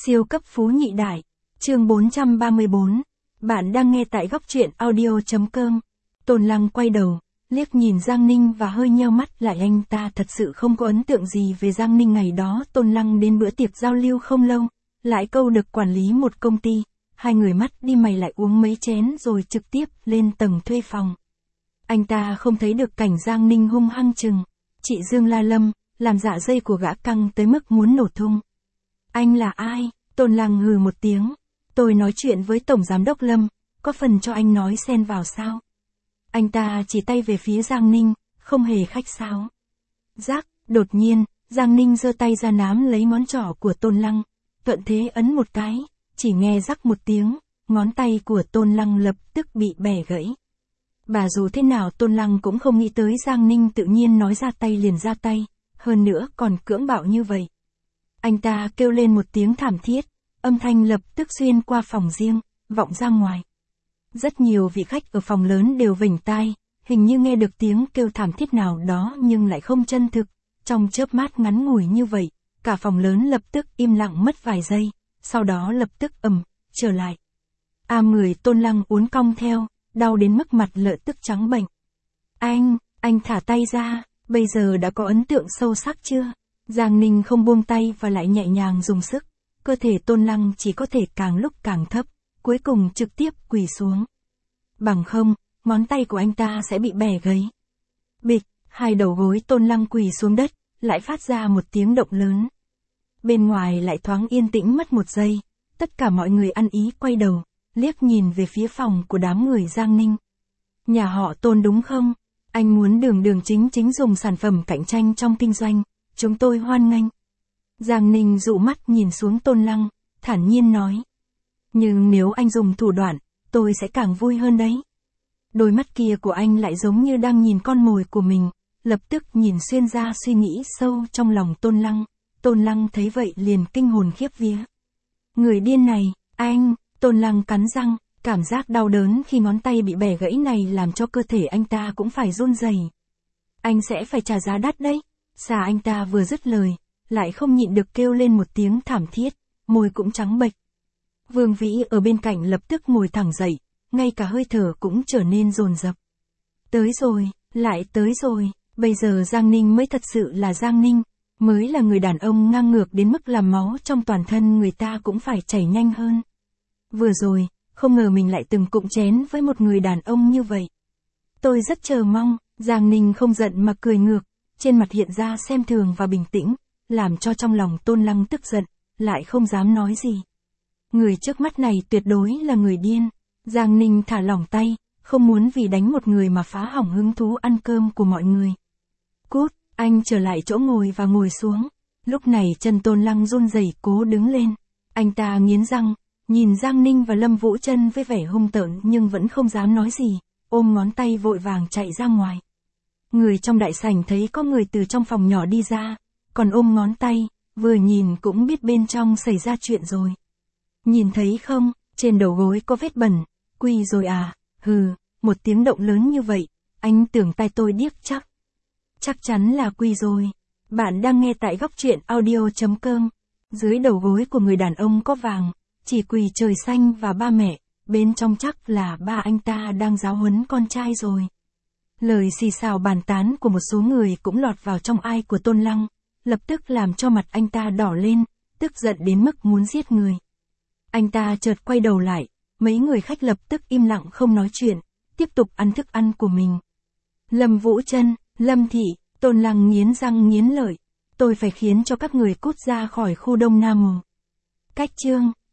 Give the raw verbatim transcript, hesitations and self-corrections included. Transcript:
Siêu cấp phú nhị đại. Chương bốn trăm ba mươi bốn. Bạn đang nghe tại góc truyện audio chấm com. Tôn Lăng quay đầu, liếc nhìn Giang Ninh và hơi nheo mắt lại, anh ta thật sự không có ấn tượng gì về Giang Ninh. Ngày đó Tôn Lăng đến bữa tiệc giao lưu không lâu, lại câu được quản lý một công ty, hai người mắt đi mày lại uống mấy chén rồi trực tiếp lên tầng thuê phòng. Anh ta không thấy được cảnh Giang Ninh hung hăng chừng chị Dương La Lâm, làm dạ dây của gã căng tới mức muốn nổ tung. Anh là ai? Tôn Lăng hừ một tiếng. Tôi nói chuyện với Tổng Giám đốc Lâm, có phần cho anh nói xen vào sao? Anh ta chỉ tay về phía Giang Ninh, không hề khách sáo. Rắc, đột nhiên, Giang Ninh giơ tay ra nắm lấy ngón trỏ của Tôn Lăng, thuận thế ấn một cái, chỉ nghe rắc một tiếng, ngón tay của Tôn Lăng lập tức bị bẻ gãy. Bà dù thế nào Tôn Lăng cũng không nghĩ tới Giang Ninh tự nhiên nói ra tay liền ra tay, hơn nữa còn cưỡng bạo như vậy. Anh ta kêu lên một tiếng thảm thiết, âm thanh lập tức xuyên qua phòng riêng, vọng ra ngoài. Rất nhiều vị khách ở phòng lớn đều vểnh tai, hình như nghe được tiếng kêu thảm thiết nào đó nhưng lại không chân thực. Trong chớp mắt ngắn ngủi như vậy, cả phòng lớn lập tức im lặng mất vài giây, sau đó lập tức ầm, trở lại. A người Tôn Lăng uốn cong theo, đau đến mức mặt lợ tức trắng bệch. Anh, anh thả tay ra, bây giờ đã có ấn tượng sâu sắc chưa? Giang Ninh không buông tay và lại nhẹ nhàng dùng sức, cơ thể Tôn Lăng chỉ có thể càng lúc càng thấp, cuối cùng trực tiếp quỳ xuống. Bằng không, ngón tay của anh ta sẽ bị bẻ gãy. Bịch, hai đầu gối Tôn Lăng quỳ xuống đất, lại phát ra một tiếng động lớn. Bên ngoài lại thoáng yên tĩnh mất một giây, tất cả mọi người ăn ý quay đầu, liếc nhìn về phía phòng của đám người Giang Ninh. Nhà họ Tôn đúng không? Anh muốn đường đường chính chính dùng sản phẩm cạnh tranh trong kinh doanh, chúng tôi hoan nghênh. Giang Ninh dụ mắt nhìn xuống Tôn Lăng, thản nhiên nói. Nhưng nếu anh dùng thủ đoạn, tôi sẽ càng vui hơn đấy. Đôi mắt kia của anh lại giống như đang nhìn con mồi của mình, lập tức nhìn xuyên ra suy nghĩ sâu trong lòng Tôn Lăng. Tôn Lăng thấy vậy liền kinh hồn khiếp vía. Người điên này, anh, Tôn Lăng cắn răng, cảm giác đau đớn khi ngón tay bị bẻ gãy này làm cho cơ thể anh ta cũng phải run rẩy. Anh sẽ phải trả giá đắt đấy. Xà anh ta vừa dứt lời, lại không nhịn được kêu lên một tiếng thảm thiết, môi cũng trắng bệch. Vương Vĩ ở bên cạnh lập tức ngồi thẳng dậy, ngay cả hơi thở cũng trở nên dồn dập. Tới rồi, lại tới rồi, bây giờ Giang Ninh mới thật sự là Giang Ninh, mới là người đàn ông ngang ngược đến mức làm máu trong toàn thân người ta cũng phải chảy nhanh hơn. Vừa rồi, không ngờ mình lại từng cụm chén với một người đàn ông như vậy. Tôi rất chờ mong, Giang Ninh không giận mà cười ngược, trên mặt hiện ra xem thường và bình tĩnh, làm cho trong lòng Tôn Lăng tức giận, lại không dám nói gì. Người trước mắt này tuyệt đối là người điên. Giang Ninh thả lỏng tay, không muốn vì đánh một người mà phá hỏng hứng thú ăn cơm của mọi người. Cút, anh trở lại chỗ ngồi và ngồi xuống. Lúc này chân Tôn Lăng run rẩy cố đứng lên. Anh ta nghiến răng, nhìn Giang Ninh và Lâm Vũ Trân với vẻ hung tợn nhưng vẫn không dám nói gì, ôm ngón tay vội vàng chạy ra ngoài. Người trong đại sảnh thấy có người từ trong phòng nhỏ đi ra, còn ôm ngón tay, vừa nhìn cũng biết bên trong xảy ra chuyện rồi. Nhìn thấy không, trên đầu gối có vết bẩn, quỳ rồi à, hừ, một tiếng động lớn như vậy, anh tưởng tai tôi điếc chắc. Chắc chắn là quỳ rồi. Bạn đang nghe tại góc truyện audio chấm com. Dưới đầu gối của người đàn ông có vàng, chỉ quỳ trời xanh và ba mẹ, bên trong chắc là ba anh ta đang giáo huấn con trai rồi. Lời xì xào bàn tán của một số người cũng lọt vào trong tai của Tôn Lăng, lập tức làm cho mặt anh ta đỏ lên, tức giận đến mức muốn giết người. Anh ta chợt quay đầu lại, mấy người khách lập tức im lặng không nói chuyện, tiếp tục ăn thức ăn của mình. Lâm Vũ Trân, Lâm Thị, Tôn Lăng nghiến răng nghiến lợi, tôi phải khiến cho các người cút ra khỏi khu Đông Nam. Cách chương